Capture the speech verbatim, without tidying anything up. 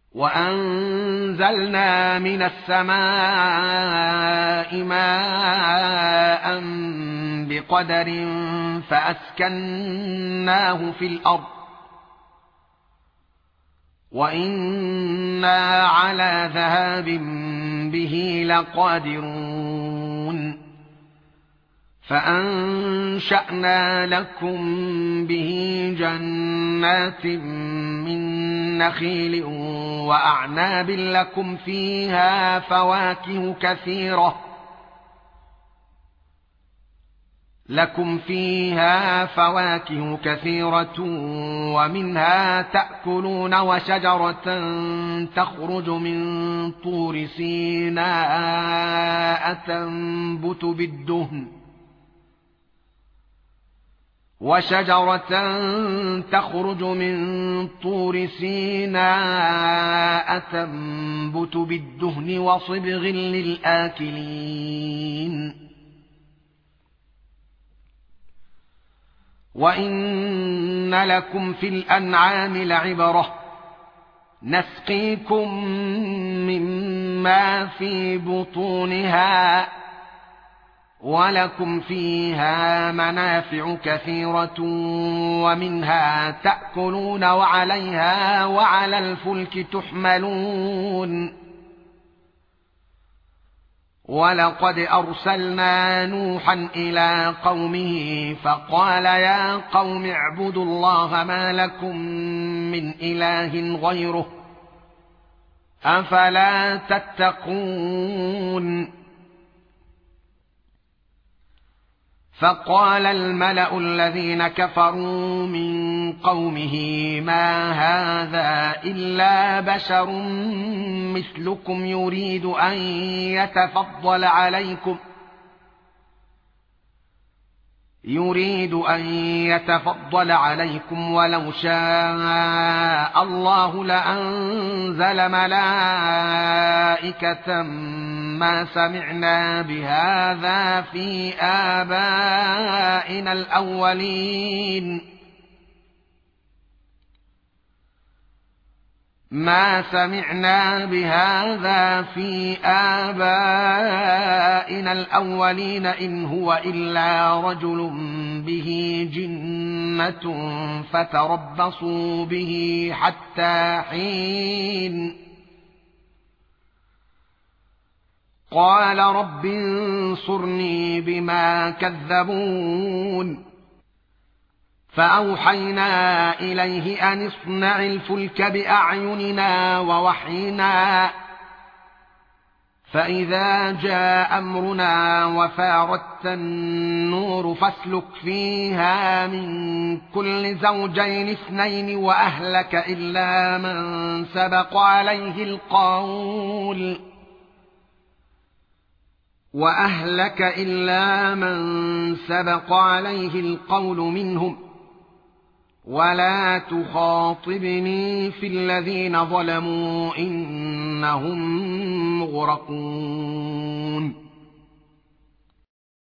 وأنزلنا من السماء ماء بقدر فأسكناه في الأرض وإنا على ذهاب به لقادرون فأنشأنا لكم به جنات من نخيل وأعناب لكم فيها فواكه كثيرة لكم فيها فواكه كثيرة ومنها تأكلون وشجرة تخرج من طور سيناء تنبت بالدهن وشجرة تخرج من طور سيناء تنبت بالدهن وصبغ للآكلين وإن لكم في الأنعام لعبرة نسقيكم مما في بطونها ولكم فيها منافع كثيرة ومنها تأكلون وعليها وعلى الفلك تحملون ولقد أرسلنا نوحا إلى قومه فقال يا قوم اعبدوا الله ما لكم من إله غيره أفلا تتقون فقال الملأ الذين كفروا من قومه ما هذا إلا بشر مثلكم يريد أن يتفضل عليكم يريد أن يتفضل عليكم ولو شاء الله لأنزل ملائكة ما سمعنا بهذا في آبائنا الأولين ما سمعنا بهذا في آبائنا الأولين إن هو إلا رجل به جنة فتربصوا به حتى حين قال رب انصرني بما كذبون فأوحينا إليه أن اصنع الفلك بأعيننا ووحينا فإذا جاء أمرنا وفارت النور فاسلك فيها من كل زوجين اثنين وأهلك إلا من سبق عليه القول وأهلك إلا من سبق عليه القول منهم ولا تخاطبني في الذين ظلموا إنهم مغرقون.